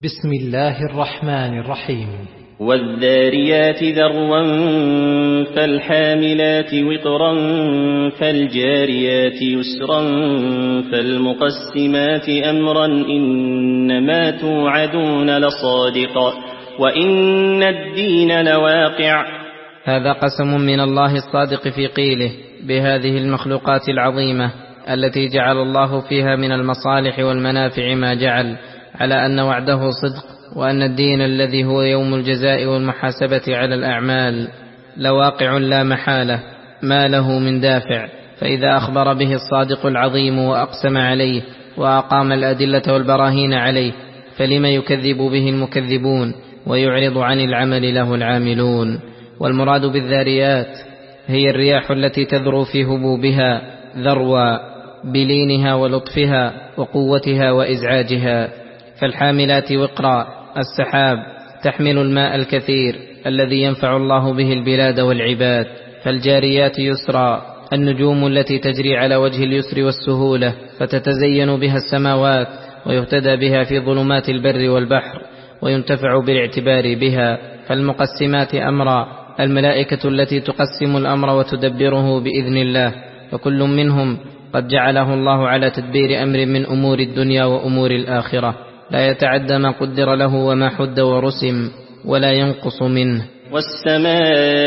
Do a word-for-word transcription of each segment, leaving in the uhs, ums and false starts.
بسم الله الرحمن الرحيم. والذاريات ذروا فالحاملات وقرا فالجاريات يسرا فالمقسمات أمرا إنما توعدون لصادق وإن الدين لواقع. هذا قسم من الله الصادق في قيله بهذه المخلوقات العظيمة التي جعل الله فيها من المصالح والمنافع ما جعل، على أن وعده صدق، وأن الدين الذي هو يوم الجزاء والمحاسبة على الأعمال لواقع لا محالة ما له من دافع. فإذا أخبر به الصادق العظيم وأقسم عليه وأقام الأدلة والبراهين عليه، فلما يكذب به المكذبون ويعرض عن العمل له العاملون؟ والمراد بالذاريات هي الرياح التي تذرو في هبوبها ذروا بلينها ولطفها وقوتها وإزعاجها. فالحاملات وقرا السحاب تحمل الماء الكثير الذي ينفع الله به البلاد والعباد. فالجاريات يسرا النجوم التي تجري على وجه اليسر والسهولة، فتتزين بها السماوات ويهتدى بها في ظلمات البر والبحر وينتفع بالاعتبار بها. فالمقسمات أمرا الملائكة التي تقسم الأمر وتدبره بإذن الله، فكل منهم قد جعله الله على تدبير أمر من أمور الدنيا وأمور الآخرة، لا يتعدى ما قدر له وما حد ورسم ولا ينقص منه. والسماء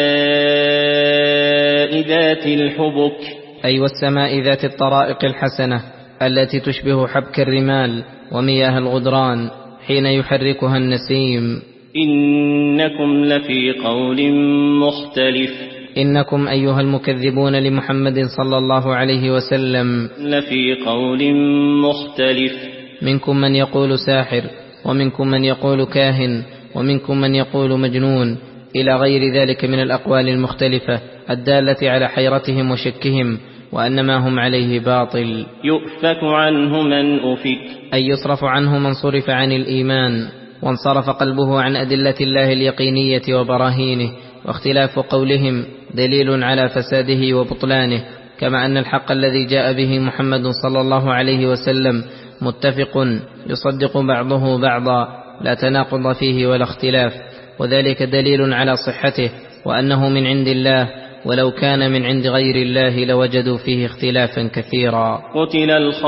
ذات الحبك، أي والسماء ذات الطرائق الحسنة التي تشبه حبك الرمال ومياه الغدران حين يحركها النسيم. إنكم لفي قول مختلف، إنكم أيها المكذبون لمحمد صلى الله عليه وسلم لفي قول مختلف، منكم من يقول ساحر، ومنكم من يقول كاهن، ومنكم من يقول مجنون، إلى غير ذلك من الأقوال المختلفة الدالة على حيرتهم وشكهم وأن ما هم عليه باطل. يؤفك عنه من أفك، أي يصرف عنه من صرف عن الإيمان وانصرف قلبه عن أدلة الله اليقينية وبراهينه. واختلاف قولهم دليل على فساده وبطلانه، كما أن الحق الذي جاء به محمد صلى الله عليه وسلم متفق يصدق بعضه بعضا، لا تناقض فيه ولا اختلاف، وذلك دليل على صحته وأنه من عند الله، ولو كان من عند غير الله لوجدوا فيه اختلافا كثيرا. قتل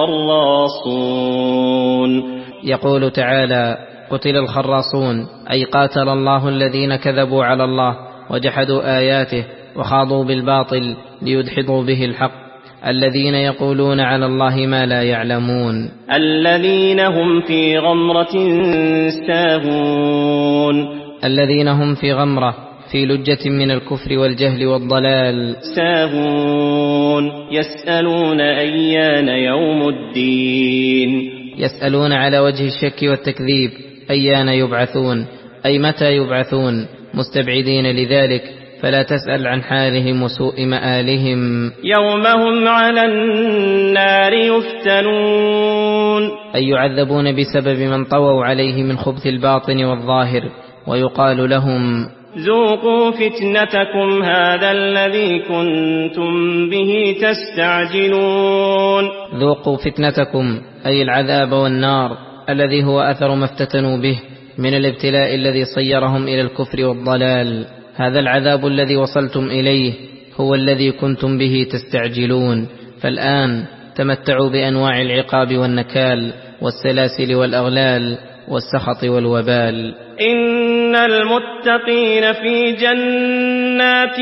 الخراصون، يقول تعالى: قتل الخراصون، أي قاتل الله الذين كذبوا على الله وجحدوا آياته وخاضوا بالباطل ليدحضوا به الحق، الذين يقولون على الله ما لا يعلمون. الذين هم في غمرة ساهون، الذين هم في غمرة في لجة من الكفر والجهل والضلال. ساهون يسألون أيان يوم الدين، يسألون على وجه الشك والتكذيب أيان يبعثون، أي متى يبعثون، مستبعدين لذلك، فلا تسأل عن حالهم وسوء مآلهم. يوم هم على النار يفتنون، أي يعذبون بسبب من طووا عليه من خبث الباطن والظاهر، ويقال لهم: ذوقوا فتنتكم هذا الذي كنتم به تستعجلون. ذوقوا فتنتكم أي العذاب والنار الذي هو أثر ما افتتنوا به من الابتلاء الذي صيرهم إلى الكفر والضلال. هذا العذاب الذي وصلتم إليه هو الذي كنتم به تستعجلون. فالآن تمتعوا بأنواع العقاب والنكال والسلاسل والأغلال والسخط والوبال. إن المتقين في جنات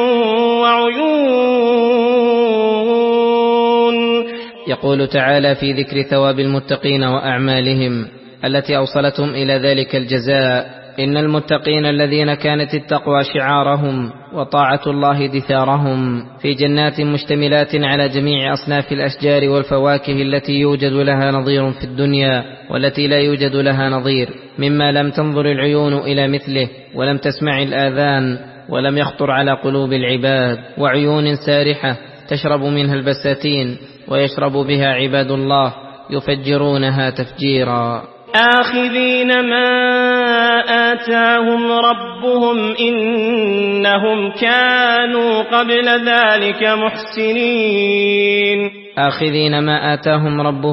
وعيون. يقول تعالى في ذكر ثواب المتقين وأعمالهم التي أوصلتهم إلى ذلك الجزاء: إن المتقين الذين كانت التقوى شعارهم وطاعة الله دثارهم في جنات مشتملات على جميع أصناف الأشجار والفواكه التي يوجد لها نظير في الدنيا والتي لا يوجد لها نظير، مما لم تنظر العيون إلى مثله ولم تسمع الآذان ولم يخطر على قلوب العباد. وعيون سارحة تشرب منها البساتين ويشرب بها عباد الله يفجرونها تفجيرا. آخذين ما آتاهم ربهم إنهم كانوا قبل ذلك محسنين. آخذين ما آتاهم ربهم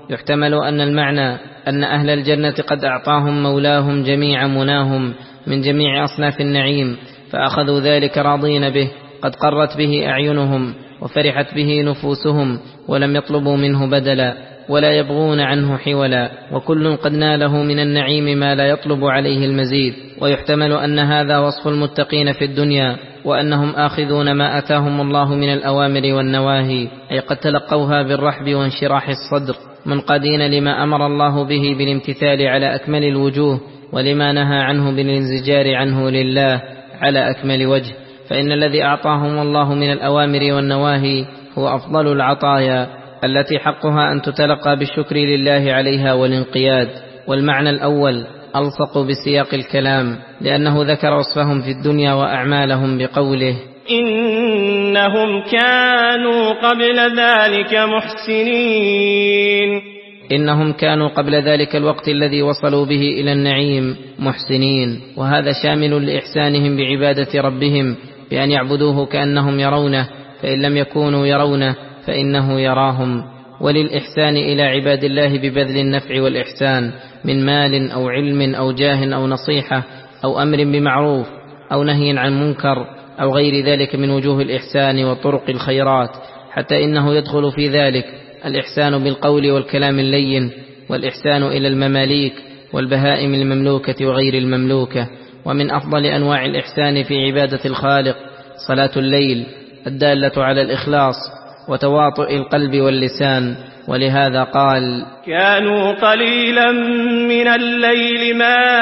يحتمل أن المعنى أن أهل الجنة قد أعطاهم مولاهم جميع مناهم من جميع أصناف النعيم، فأخذوا ذلك راضين به، قد قرت به أعينهم وفرحت به نفوسهم، ولم يطلبوا منه بدلا ولا يبغون عنه حولا، وكل قد ناله من النعيم ما لا يطلب عليه المزيد. ويحتمل أن هذا وصف المتقين في الدنيا، وأنهم آخذون ما أتاهم الله من الأوامر والنواهي، أي قد تلقوها بالرحب وانشراح الصدر، منقادين لما أمر الله به بالامتثال على أكمل الوجوه، ولما نهى عنه بالانزجار عنه لله على أكمل وجه. فإن الذي أعطاهم الله من الأوامر والنواهي هو أفضل العطايا، التي حقها أن تتلقى بالشكر لله عليها والانقياد. والمعنى الأول ألصق بسياق الكلام، لأنه ذكر وصفهم في الدنيا وأعمالهم بقوله: إنهم كانوا قبل ذلك محسنين. إنهم كانوا قبل ذلك الوقت الذي وصلوا به إلى النعيم محسنين، وهذا شامل لإحسانهم بعبادة ربهم بأن يعبدوه كأنهم يرونه، فإن لم يكونوا يرونه فإنه يراهم. وللإحسان إلى عباد الله ببذل النفع والإحسان من مال أو علم أو جاه أو نصيحة أو أمر بمعروف أو نهي عن منكر أو غير ذلك من وجوه الإحسان وطرق الخيرات، حتى إنه يدخل في ذلك الإحسان بالقول والكلام اللين، والإحسان إلى المماليك والبهائم المملوكة وغير المملوكة. ومن أفضل أنواع الإحسان في عبادة الخالق صلاة الليل الدالة على الإخلاص وتواطؤ القلب واللسان، ولهذا قال: كانوا قليلا من الليل ما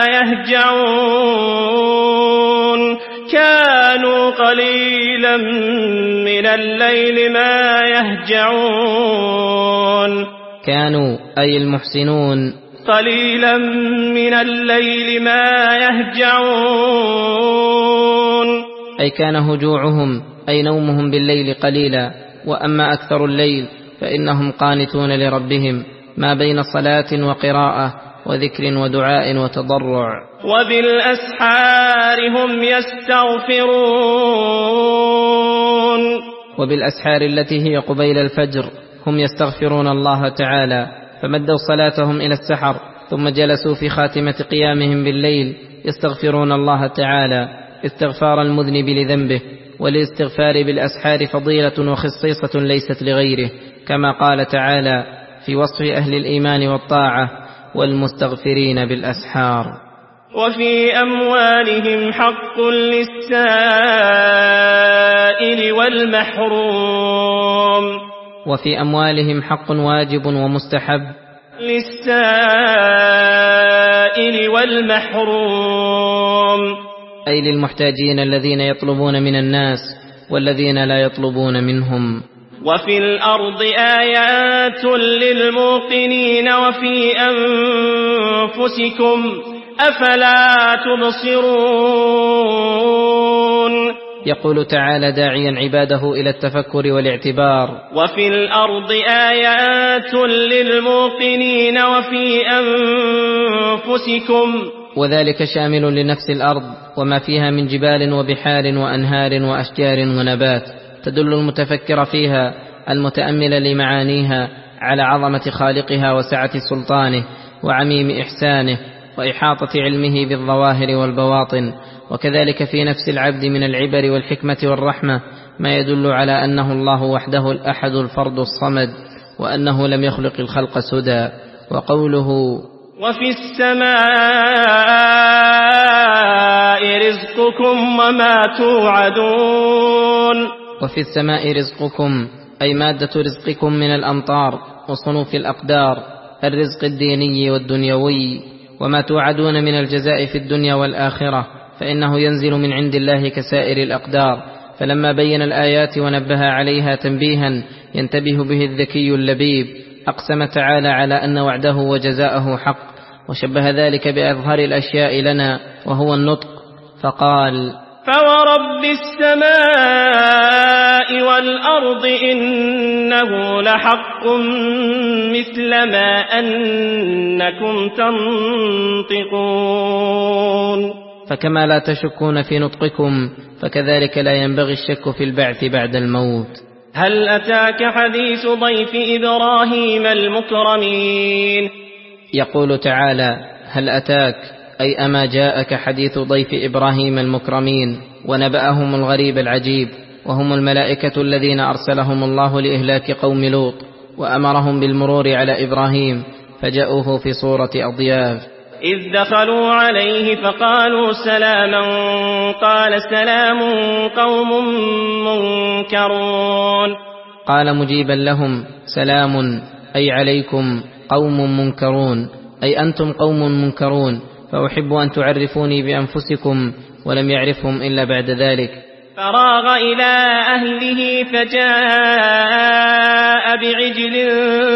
يهجعون. كانوا قليلا من الليل ما يهجعون. كانوا أي المحسنون قليلا من الليل ما يهجعون، أي كان هجوعهم أي نومهم بالليل قليلا. وأما أكثر الليل فإنهم قانتون لربهم ما بين صلاة وقراءة وذكر ودعاء وتضرع. وبالأسحار هم يستغفرون. وبالأسحار التي هي قبيل الفجر هم يستغفرون الله تعالى، فمدوا صلاتهم إلى السحر ثم جلسوا في خاتمة قيامهم بالليل يستغفرون الله تعالى استغفار المذنب لذنبه. والاستغفار بالأسحار فضيلة وخصيصة ليست لغيره، كما قال تعالى في وصف أهل الإيمان والطاعة: والمستغفرين بالأسحار. وفي أموالهم حق للسائل والمحروم. وفي أموالهم حق واجب ومستحب للسائل والمحروم، أي للمحتاجين الذين يطلبون من الناس والذين لا يطلبون منهم. وفي الأرض آيات للموقنين وفي أنفسكم أفلا تبصرون. يقول تعالى داعيا عباده إلى التفكر والاعتبار: وفي الأرض آيات للموقنين وفي أنفسكم، وذلك شامل لنفس الأرض وما فيها من جبال وبحار وأنهار وأشجار ونبات، تدل المتفكر فيها المتأمل لمعانيها على عظمة خالقها وسعة سلطانه وعميم إحسانه وإحاطة علمه بالظواهر والبواطن. وكذلك في نفس العبد من العبر والحكمة والرحمة ما يدل على أنه الله وحده الأحد الفرد الصمد، وأنه لم يخلق الخلق سدى. وقوله: وفي السماء رزقكم وما توعدون. وفي السماء رزقكم أي مادة رزقكم من الأمطار وصنوف الأقدار، الرزق الديني والدنيوي، وما توعدون من الجزاء في الدنيا والآخرة فإنه ينزل من عند الله كسائر الأقدار. فلما بين الآيات ونبه عليها تنبيها ينتبه به الذكي اللبيب، أقسم تعالى على أن وعده وجزاءه حق، وشبه ذلك بأظهر الأشياء لنا وهو النطق، فقال: فورب السماء والأرض إنه لحق مثل ما أنكم تنطقون. فكما لا تشكون في نطقكم فكذلك لا ينبغي الشك في البعث بعد الموت. هل أتاك حديث ضيف إبراهيم المكرمين؟ يقول تعالى: هل أتاك، أي أما جاءك حديث ضيف إبراهيم المكرمين، ونبأهم الغريب العجيب، وهم الملائكة الذين أرسلهم الله لإهلاك قوم لوط، وأمرهم بالمرور على إبراهيم فجاءوه في صورة أضياف. إذ دخلوا عليه فقالوا سلاما قال سلام قوم منكرون. قال مجيبا لهم: سلام، أي عليكم قوم منكرون، أي أنتم قوم منكرون، فأحب أن تعرفوني بأنفسكم، ولم يعرفهم إلا بعد ذلك. فراغ إلى أهله فجاء بعجل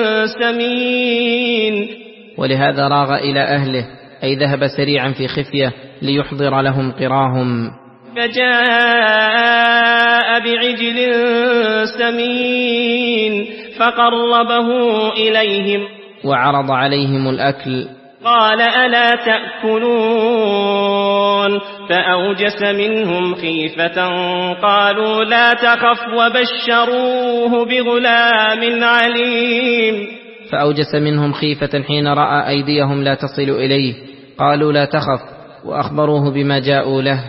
سمين. ولهذا راغ إلى أهله، أي ذهب سريعا في خفية ليحضر لهم قراهم. فجاء بعجل سمين فقربه إليهم وعرض عليهم الأكل. قال: ألا تأكلون؟ فأوجس منهم خيفة قالوا لا تخف وبشروه بغلام عليم. فأوجس منهم خيفة حين رأى أيديهم لا تصل إليه، قالوا لا تخف، وأخبروه بما جاءوا له.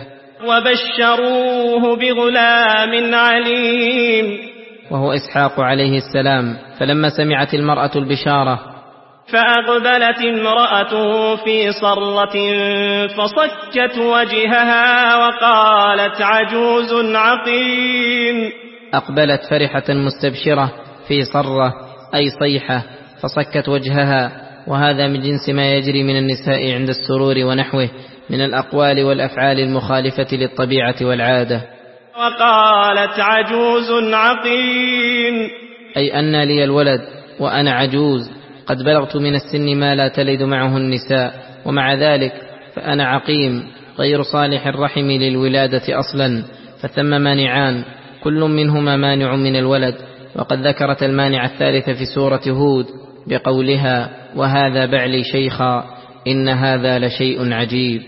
وبشروه بغلام عليم، وهو إسحاق عليه السلام. فلما سمعت المرأة البشارة فأقبلت امرأته في صرة فصكت وجهها وقالت عجوز عقيم. أقبلت فرحة مستبشرة في صرة، أي صيحة، فصكت وجهها، وهذا من جنس ما يجري من النساء عند السرور ونحوه من الأقوال والأفعال المخالفة للطبيعة والعادة. وقالت عجوز عقيم، أي أن لي الولد وأنا عجوز، قد بلغت من السن ما لا تلد معه النساء، ومع ذلك فأنا عقيم غير صالح الرحم للولادة أصلا، فثم مانعان كل منهما مانع من الولد. وقد ذكرت المانع الثالث في سورة هود بقولها: وهذا بعلي شيخا إن هذا لشيء عجيب.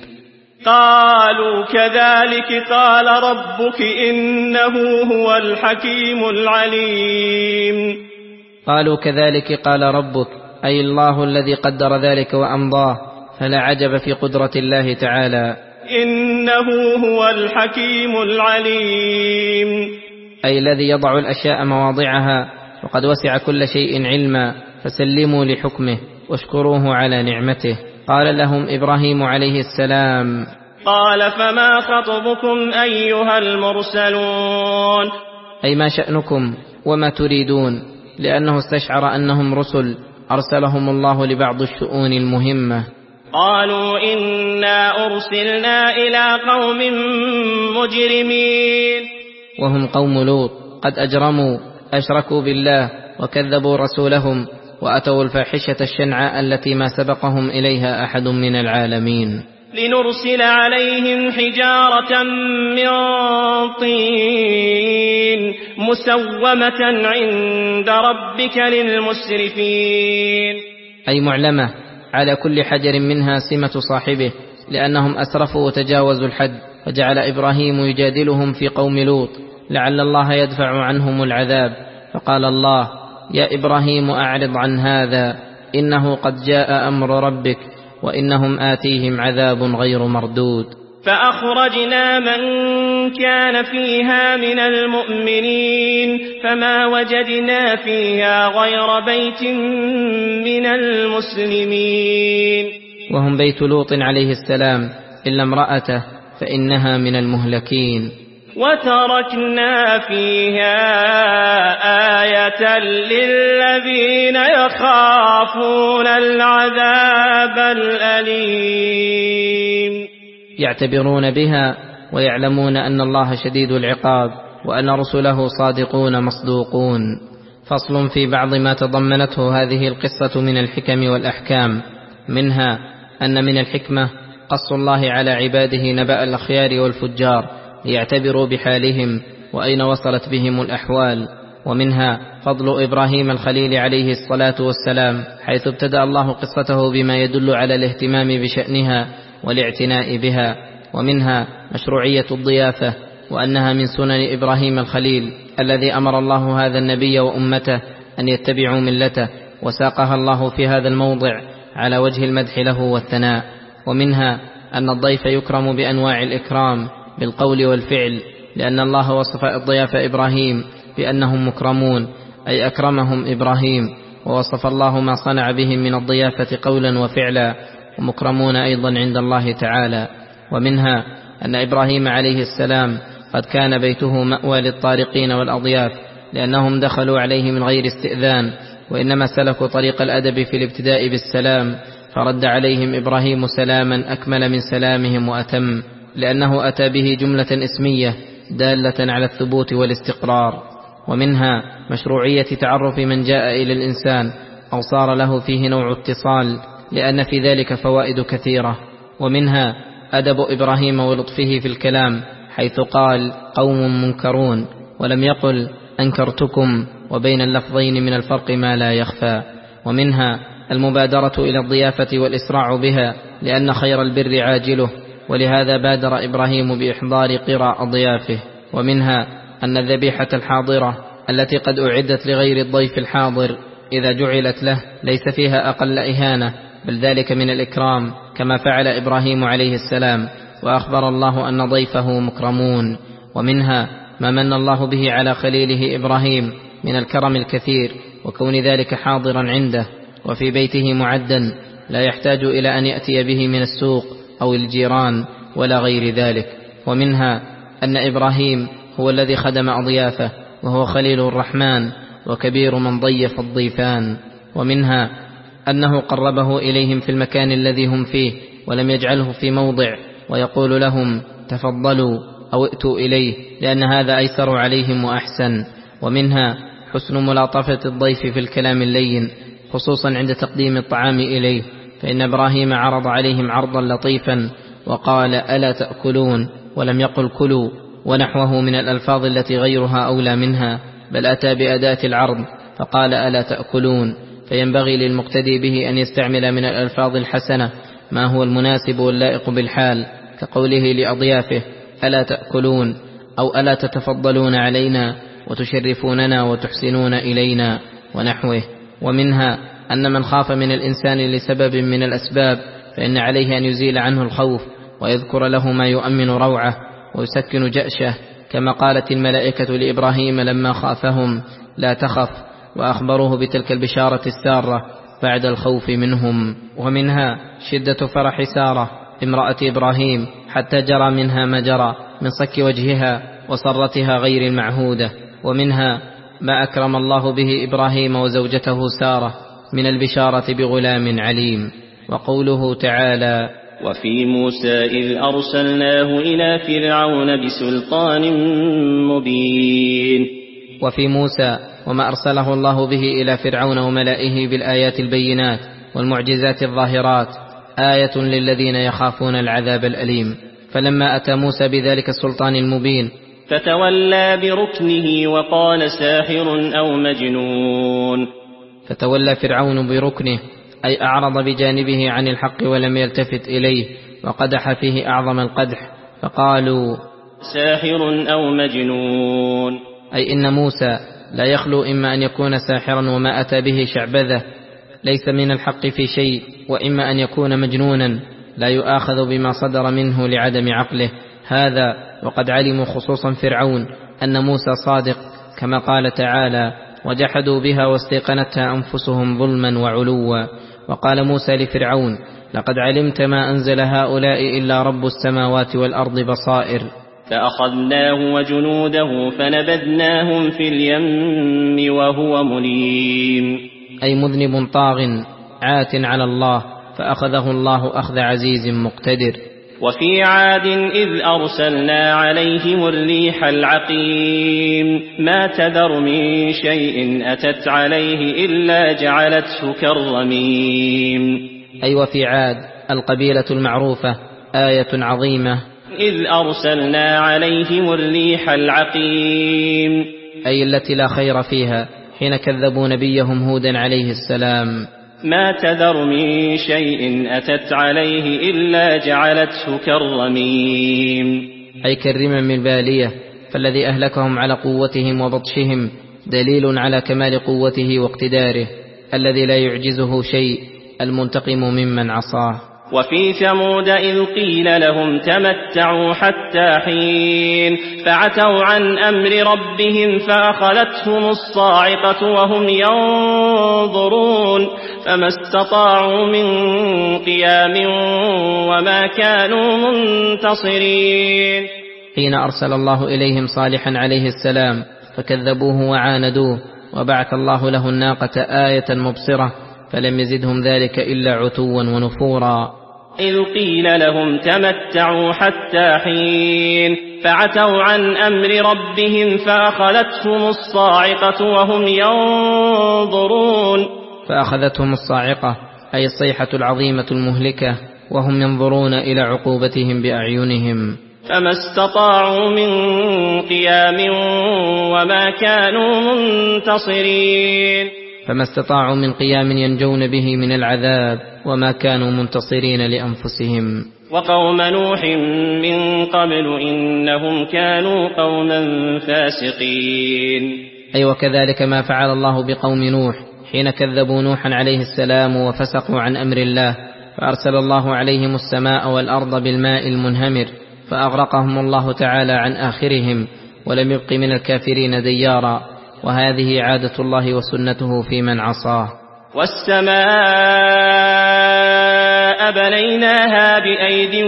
قالوا كذلك قال ربك إنه هو الحكيم العليم. قالوا كذلك قال ربك، أي الله الذي قدر ذلك وأمضاه، فلا عجب في قدرة الله تعالى. إنه هو الحكيم العليم، أي الذي يضع الأشياء مواضعها، وقد وسع كل شيء علما، فسلموا لحكمه واشكروه على نعمته. قال لهم إبراهيم عليه السلام: قال فما خطبكم أيها المرسلون؟ أي ما شأنكم وما تريدون، لأنه استشعر أنهم رسل أرسلهم الله لبعض الشؤون المهمة. قالوا إنا أرسلنا إلى قوم مجرمين، وهم قوم لوط، قد أجرموا، أشركوا بالله وكذبوا رسولهم، وأتوا الفاحشة الشنعاء التي ما سبقهم إليها أحد من العالمين. لنرسل عليهم حجارة من طين مسومة عند ربك للمسرفين، أي معلمة على كل حجر منها سمة صاحبه، لأنهم أسرفوا وتجاوزوا الحد، فجعل إبراهيم يجادلهم في قوم لوط لعل الله يدفع عنهم العذاب. فقال الله: يا إبراهيم أعرض عن هذا، إنه قد جاء أمر ربك وإنهم آتيهم عذاب غير مردود. فأخرجنا من كان فيها من المؤمنين فما وجدنا فيها غير بيت من المسلمين. وهم بيت لوط عليه السلام إلا امرأته فإنها من المهلكين. وتركنا فيها آية للذين يخافون العذاب الأليم، يعتبرون بها ويعلمون أن الله شديد العقاب وأن رسله صادقون مصدوقون. فصل في بعض ما تضمنته هذه القصة من الحكم والأحكام. منها أن من الحكمة قص الله على عباده نبأ الأخيار والفجار ليعتبروا بحالهم وأين وصلت بهم الأحوال. ومنها فضل إبراهيم الخليل عليه الصلاة والسلام، حيث ابتدأ الله قصته بما يدل على الاهتمام بشأنها والاعتناء بها. ومنها مشروعية الضيافة، وأنها من سنن إبراهيم الخليل، الذي أمر الله هذا النبي وأمته أن يتبعوا ملته، وساقها الله في هذا الموضع على وجه المدح له والثناء. ومنها أن الضيف يكرم بأنواع الإكرام بالقول والفعل، لأن الله وصف الضياف إبراهيم بأنهم مكرمون، أي أكرمهم إبراهيم، ووصف الله ما صنع بهم من الضيافة قولا وفعلا، ومكرمون أيضا عند الله تعالى. ومنها أن إبراهيم عليه السلام قد كان بيته مأوى للطارقين والأضياف، لأنهم دخلوا عليه من غير استئذان، وإنما سلكوا طريق الأدب في الابتداء بالسلام، فرد عليهم إبراهيم سلاما أكمل من سلامهم وأتم، لأنه أتى به جملة اسمية دالة على الثبوت والاستقرار. ومنها مشروعية تعرف من جاء إلى الإنسان أو صار له فيه نوع اتصال، لأن في ذلك فوائد كثيرة. ومنها أدب إبراهيم ولطفه في الكلام، حيث قال قوم منكرون ولم يقل أنكرتكم، وبين اللفظين من الفرق ما لا يخفى. ومنها المبادرة إلى الضيافة والإسراع بها، لأن خير البر عاجله، ولهذا بادر إبراهيم بإحضار قرى أضيافه. ومنها أن الذبيحة الحاضرة التي قد أعدت لغير الضيف الحاضر إذا جعلت له ليس فيها أقل إهانة، بل ذلك من الإكرام، كما فعل إبراهيم عليه السلام، وأخبر الله أن ضيفه مكرمون. ومنها ما من الله به على خليله إبراهيم من الكرم الكثير، وكون ذلك حاضرا عنده وفي بيته معدا، لا يحتاج إلى أن يأتي به من السوق أو الجيران ولا غير ذلك. ومنها أن إبراهيم هو الذي خدم أضيافه، وهو خليل الرحمن وكبير من ضيف الضيفان. ومنها أنه قربه إليهم في المكان الذي هم فيه، ولم يجعله في موضع ويقول لهم تفضلوا أو ائتوا إليه، لأن هذا أيسر عليهم وأحسن. ومنها حسن ملاطفة الضيف في الكلام اللين، خصوصا عند تقديم الطعام إليه، فإن إبراهيم عرض عليهم عرضا لطيفا وقال ألا تأكلون، ولم يقل كلوا، ونحوه من الألفاظ التي غيرها أولى منها، بل أتى بأداة العرض فقال ألا تأكلون. فينبغي للمقتدي به أن يستعمل من الألفاظ الحسنة ما هو المناسب واللائق بالحال، كقوله لأضيافه ألا تأكلون، أو ألا تتفضلون علينا وتشرفوننا وتحسنون إلينا، ونحوه. ومنها أن من خاف من الإنسان لسبب من الأسباب فإن عليه أن يزيل عنه الخوف، ويذكر له ما يؤمن روعه ويسكن جأشه، كما قالت الملائكة لإبراهيم لما خافهم لا تخف، وأخبروه بتلك البشارة السارة بعد الخوف منهم. ومنها شدة فرح سارة امرأة إبراهيم، حتى جرى منها ما جرى من صك وجهها وصرتها غير المعهودة. ومنها ما أكرم الله به إبراهيم وزوجته سارة من البشارة بغلام عليم. وقوله تعالى وفي موسى إذ أرسلناه إلى فرعون بسلطان مبين. وفي موسى وما أرسله الله به إلى فرعون وملئه بالآيات البينات والمعجزات الظاهرات آية للذين يخافون العذاب الأليم. فلما أتى موسى بذلك السلطان المبين فتولى بركنه وقال ساحر أو مجنون. فتولى فرعون بركنه أي أعرض بجانبه عن الحق ولم يلتفت إليه، وقدح فيه أعظم القدح، فقالوا ساحر أو مجنون، أي إن موسى لا يخلو إما أن يكون ساحرا وما أتى به شعبذة ليس من الحق في شيء، وإما أن يكون مجنونا لا يؤاخذ بما صدر منه لعدم عقله. هذا وقد علموا خصوصا فرعون أن موسى صادق، كما قال تعالى وجحدوا بها واستيقنتها أنفسهم ظلما وعلوا. وقال موسى لفرعون لقد علمت ما أنزل هؤلاء إلا رب السماوات والأرض بصائر. فأخذناه وجنوده فنبذناهم في اليم وهو مليم، أي مذنب طاغ عات على الله، فأخذه الله أخذ عزيز مقتدر. وفي عاد إذ أرسلنا عليهم الريح العقيم ما تذر من شيء أتت عليه إلا جعلته كالرميم، أي وفي عاد القبيلة المعروفة آية عظيمة. إذ أرسلنا عليهم الريح العقيم، أي التي لا خير فيها، حين كذبوا نبيهم هودا عليه السلام. ما تذر من شيء أتت عليه إلا جعلته كالرميم، أي كالرمم البالية فالذي أهلكهم على قوتهم وبطشهم دليل على كمال قوته واقتداره الذي لا يعجزه شيء، المنتقم ممن عصاه. وفي ثمود إذ قيل لهم تمتعوا حتى حين فعتوا عن أمر ربهم فأخذتهم الصاعقة وهم ينظرون فما استطاعوا من قيام وما كانوا منتصرين. حين أرسل الله إليهم صالحا عليه السلام فكذبوه وعاندوه، وبعث الله له الناقة آية مبصرة فلم يزدهم ذلك إلا عتوا ونفورا. إذ قيل لهم تمتعوا حتى حين فعتوا عن أمر ربهم فأخذتهم الصاعقة وهم ينظرون. فأخذتهم الصاعقة أي الصيحة العظيمة المهلكة وهم ينظرون إلى عقوبتهم بأعينهم. فما استطاعوا من قيام وما كانوا منتصرين. فما استطاعوا من قيام ينجون به من العذاب وما كانوا منتصرين لأنفسهم. وقوم نوح من قبل إنهم كانوا قوما فاسقين. أي وكذلك ما فعل الله بقوم نوح حين كذبوا نوحا عليه السلام وفسقوا عن أمر الله، فأرسل الله عليهم السماء والأرض بالماء المنهمر فأغرقهم الله تعالى عن آخرهم ولم يبق من الكافرين ديارا، وهذه عادة الله وسنته في من عصاه. والسماء بنيناها بأيد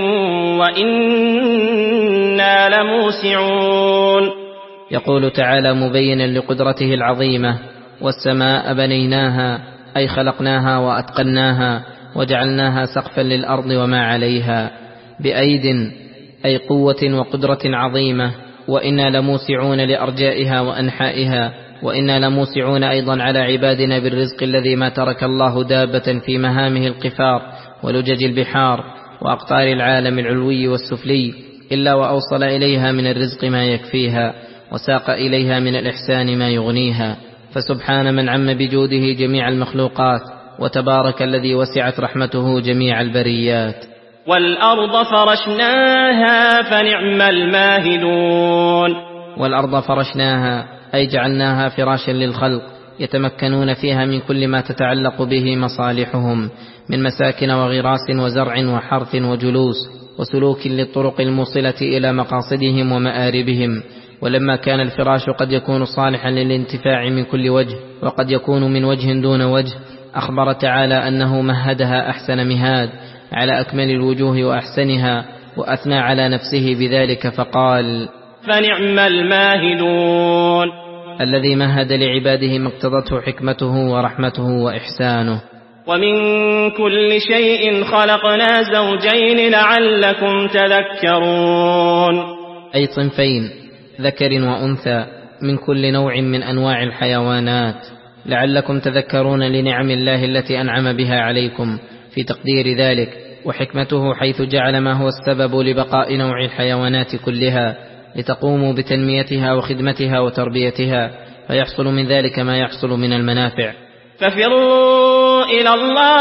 وإنا لموسعون. يقول تعالى مبينا لقدرته العظيمة: والسماء بنيناها أي خلقناها وأتقناها وجعلناها سقفا للأرض وما عليها، بأيد أي قوة وقدرة عظيمة، وإنا لموسعون لأرجائها وأنحائها، وإنا لموسعون أيضا على عبادنا بالرزق الذي ما ترك الله دابة في مهامه القفار ولجج البحار وأقطار العالم العلوي والسفلي إلا وأوصل إليها من الرزق ما يكفيها، وساق إليها من الإحسان ما يغنيها. فسبحان من عم بجوده جميع المخلوقات، وتبارك الذي وسعت رحمته جميع البريات. والأرض فرشناها فنعم الماهدون. والأرض فرشناها أي جعلناها فراشا للخلق يتمكنون فيها من كل ما تتعلق به مصالحهم من مساكن وغراس وزرع وحرث وجلوس وسلوك للطرق الموصلة إلى مقاصدهم ومآربهم. ولما كان الفراش قد يكون صالحا للانتفاع من كل وجه وقد يكون من وجه دون وجه، أخبر تعالى أنه مهدها أحسن مهاد على أكمل الوجوه وأحسنها، وأثنى على نفسه بذلك فقال: فنعم الماهدون. الذي مهد لعباده ما اقتضته حكمته ورحمته وإحسانه. ومن كل شيء خلقنا زوجين لعلكم تذكرون. أي صنفين، ذكر وأنثى، من كل نوع من أنواع الحيوانات، لعلكم تذكرون لنعم الله التي أنعم بها عليكم في تقدير ذلك، وحكمته حيث جعل ما هو السبب لبقاء نوع الحيوانات كلها لتقوموا بتنميتها وخدمتها وتربيتها، فيحصل من ذلك ما يحصل من المنافع. ففروا إلى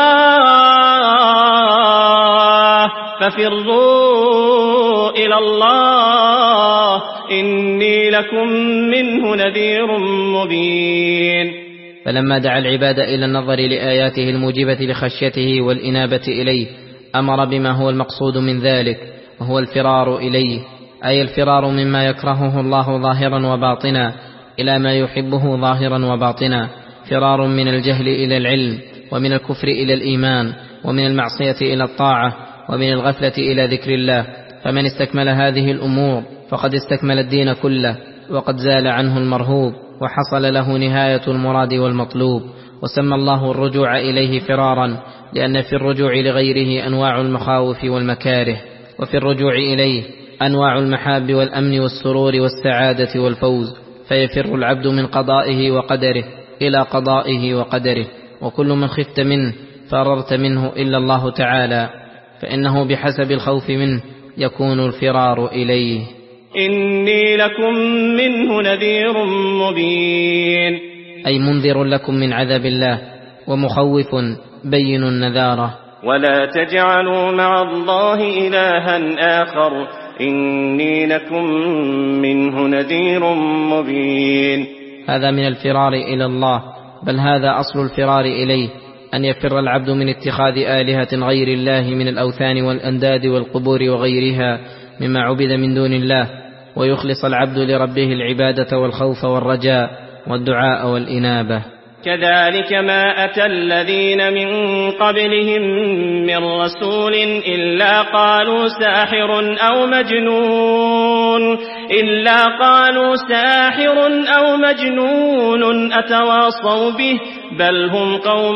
الله ففروا إلى الله إني لكم منه نذير مبين. فلما دعا العباد إلى النظر لآياته الموجبة لخشيته والإنابة إليه، أمر بما هو المقصود من ذلك، وهو الفرار إليه، أي الفرار مما يكرهه الله ظاهرا وباطنا إلى ما يحبه ظاهرا وباطنا، فرار من الجهل إلى العلم، ومن الكفر إلى الإيمان، ومن المعصية إلى الطاعة، ومن الغفلة إلى ذكر الله. فمن استكمل هذه الأمور فقد استكمل الدين كله، وقد زال عنه المرهوب، وحصل له نهاية المراد والمطلوب. وسمى الله الرجوع إليه فرارا، لأن في الرجوع لغيره أنواع المخاوف والمكاره، وفي الرجوع إليه أنواع المحاب والأمن والسرور والسعادة والفوز، فيفر العبد من قضائه وقدره إلى قضائه وقدره. وكل من خفت منه فررت منه إلا الله تعالى، فإنه بحسب الخوف منه يكون الفرار إليه. إني لكم منه نذير مبين. أي منذر لكم من عذاب الله ومخوف بين النذارة. ولا تجعلوا مع الله إلها آخر إني لكم منه نذير مبين. هذا من الفرار إلى الله، بل هذا أصل الفرار إليه، أن يفر العبد من اتخاذ آلهة غير الله من الأوثان والأنداد والقبور وغيرها مما عبد من دون الله، ويخلص العبد لربه العبادة والخوف والرجاء والدعاء والإنابة. كذلك ما أتى الذين من قبلهم من رسول إلا قالوا ساحر أو مجنون إلا قالوا ساحر أو مجنون أتواصوا به بل هم قوم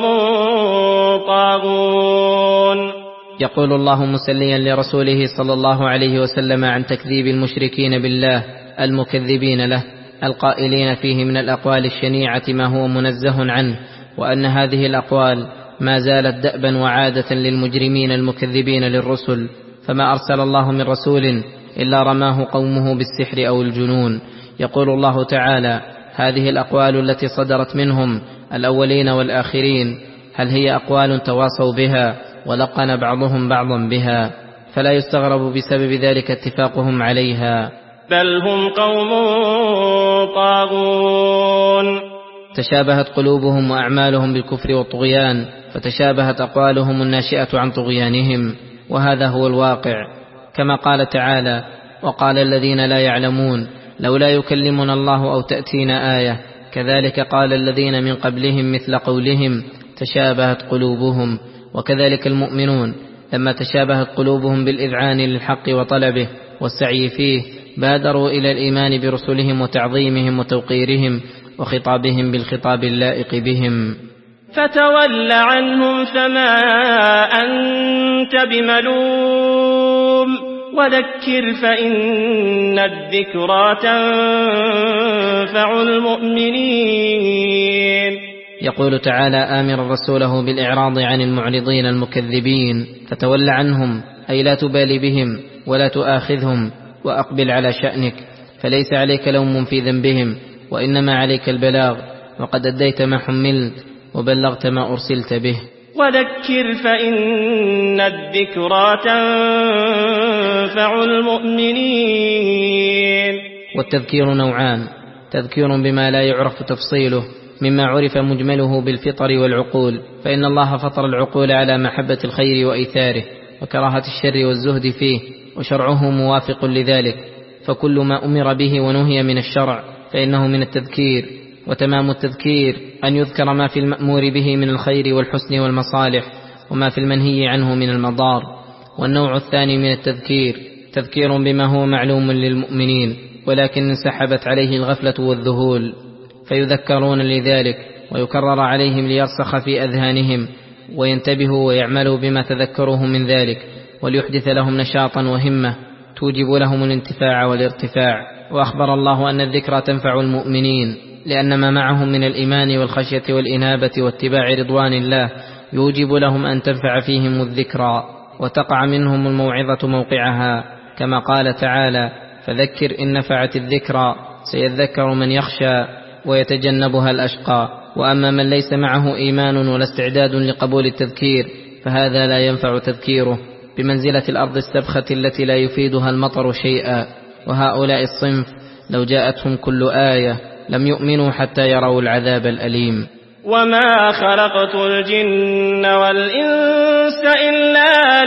طاغون. يقول الله مسليا لرسوله صلى الله عليه وسلم عن تكذيب المشركين بالله المكذبين له القائلين فيه من الأقوال الشنيعة ما هو منزه عنه، وأن هذه الأقوال ما زالت دأبا وعادة للمجرمين المكذبين للرسل، فما أرسل الله من رسول إلا رماه قومه بالسحر أو الجنون. يقول الله تعالى: هذه الأقوال التي صدرت منهم الأولين والآخرين هل هي أقوال تواصوا بها ولقن بعضهم بعضا بها؟ فلا يستغرب بسبب ذلك اتفاقهم عليها، بل هم قوم طاغون. تشابهت قلوبهم وأعمالهم بالكفر والطغيان، فتشابهت أقوالهم الناشئة عن طغيانهم، وهذا هو الواقع. كما قال تعالى: وقال الذين لا يعلمون لولا يكلمنا الله أو تأتينا آية، كذلك قال الذين من قبلهم مثل قولهم تشابهت قلوبهم. وكذلك المؤمنون لما تشابهت قلوبهم بالإذعان للحق وطلبه والسعي فيه بادروا إلى الإيمان برسلهم وتعظيمهم وتوقيرهم وخطابهم بالخطاب اللائق بهم. فتول عنهم فما أنت بملوم وذكر فإن الذكرى تنفع المؤمنين. يقول تعالى آمرا رسوله بالإعراض عن المعرضين المكذبين: فتول عنهم أي لا تبالي بهم ولا تؤاخذهم وأقبل على شأنك، فليس عليك لوم في ذنبهم، وإنما عليك البلاغ، وقد أديت ما حملت وبلغت ما أرسلت به. وذكر فإن الذكرى تنفع المؤمنين. والتذكير نوعان: تذكير بما لا يعرف تفصيله مما عرف مجمله بالفطر والعقول، فإن الله فطر العقول على محبة الخير وإيثاره وكراهة الشر والزهد فيه، وشرعه موافق لذلك، فكل ما أمر به ونهي من الشرع فإنه من التذكير. وتمام التذكير أن يذكر ما في المأمور به من الخير والحسن والمصالح، وما في المنهي عنه من المضار. والنوع الثاني من التذكير تذكير بما هو معلوم للمؤمنين، ولكن انسحبت عليه الغفلة والذهول، فيذكرون لذلك ويكرر عليهم ليرسخ في أذهانهم وينتبهوا ويعملوا بما تذكروه من ذلك، وليحدث لهم نشاطا وهمة توجب لهم الانتفاع والارتفاع. وأخبر الله أن الذكرى تنفع المؤمنين، لأن ما معهم من الإيمان والخشية والإنابة واتباع رضوان الله يوجب لهم أن تنفع فيهم الذكرى وتقع منهم الموعظة موقعها، كما قال تعالى: فذكر إن نفعت الذكرى سيذكر من يخشى ويتجنبها الأشقى. وأما من ليس معه إيمان ولا استعداد لقبول التذكير فهذا لا ينفع تذكيره، بمنزلة الأرض السبخة التي لا يفيدها المطر شيئا. وهؤلاء الصنف لو جاءتهم كل آية لم يؤمنوا حتى يروا العذاب الأليم. وما خلقت الجن والإنس إلا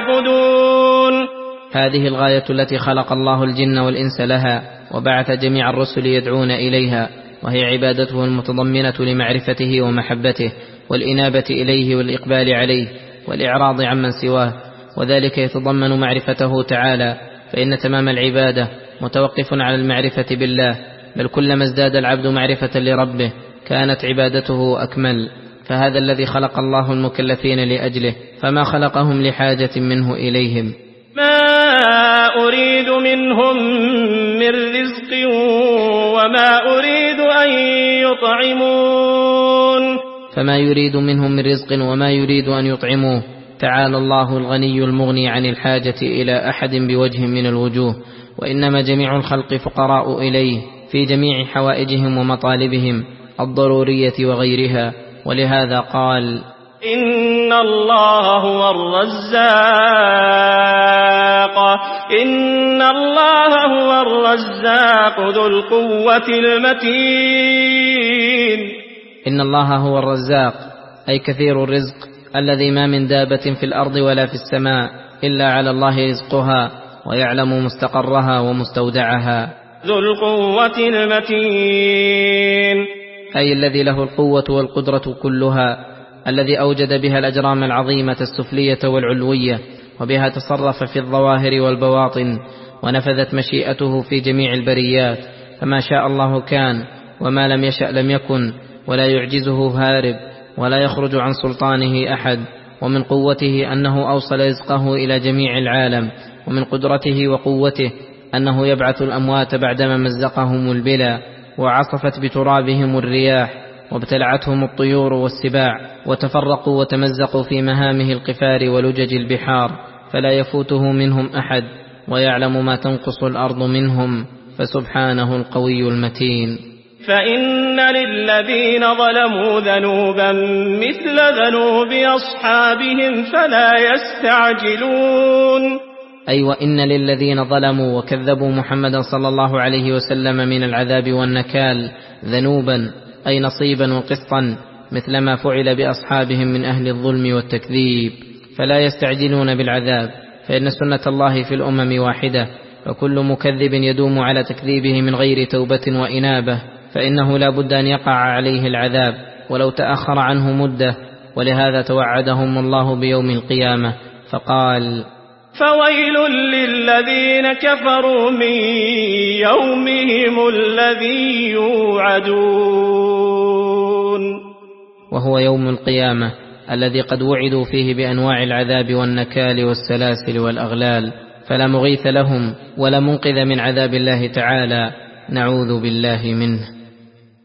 ليعبدون. هذه الغاية التي خلق الله الجن والإنس لها، وبعث جميع الرسل يدعون إليها، وهي عبادته المتضمنة لمعرفته ومحبته والإنابة إليه والإقبال عليه والإعراض عمن سواه، وذلك يتضمن معرفته تعالى، فإن تمام العبادة متوقف على المعرفة بالله، بل كلما ازداد العبد معرفة لربه كانت عبادته أكمل. فهذا الذي خلق الله المكلفين لأجله، فما خلقهم لحاجة منه إليهم. ما أريد منهم من رزق وما أريد أن يطعمون. فما يريد منهم من رزق وما يريد أن يطعموه. تعالى الله الغني المغني عن الحاجة إلى أحد بوجه من الوجوه، وإنما جميع الخلق فقراء إليه في جميع حوائجهم ومطالبهم الضرورية وغيرها. ولهذا قال: إن الله هو الرزاق إن الله هو الرزاق ذو القوة المتين. إن الله هو الرزاق أي كثير الرزق الذي ما من دابة في الأرض ولا في السماء إلا على الله رزقها ويعلم مستقرها ومستودعها. ذو القوة المتين أي الذي له القوة والقدرة كلها، الذي أوجد بها الأجرام العظيمة السفلية والعلوية، وبها تصرف في الظواهر والبواطن، ونفذت مشيئته في جميع البريات، فما شاء الله كان، وما لم يشأ لم يكن، ولا يعجزه هارب، ولا يخرج عن سلطانه أحد. ومن قوته أنه أوصل رزقه إلى جميع العالم، ومن قدرته وقوته أنه يبعث الأموات بعدما مزقهم البلا، وعصفت بترابهم الرياح، وابتلعتهم الطيور والسباع، وتفرقوا وتمزقوا في مهامه القفار ولجج البحار، فلا يفوته منهم أحد، ويعلم ما تنقص الأرض منهم، فسبحانه القوي المتين. فإن للذين ظلموا ذنوبا مثل ذنوب أصحابهم فلا يستعجلون. أي وإن للذين ظلموا وكذبوا محمدا صلى الله عليه وسلم من العذاب والنكال ذنوبا، أي نصيبا وقسطا، مثل ما فعل بأصحابهم من أهل الظلم والتكذيب، فلا يستعجلون بالعذاب، فإن سنة الله في الأمم واحدة، فكل مكذب يدوم على تكذيبه من غير توبة وإنابة فإنه لا بد أن يقع عليه العذاب ولو تأخر عنه مدة. ولهذا توعدهم الله بيوم القيامة فقال: فويل للذين كفروا من يومهم الذي يوعدون. وهو يوم القيامة الذي قد وعدوا فيه بأنواع العذاب والنكال والسلاسل والأغلال، فلا مغيث لهم ولا منقذ من عذاب الله تعالى، نعوذ بالله منه.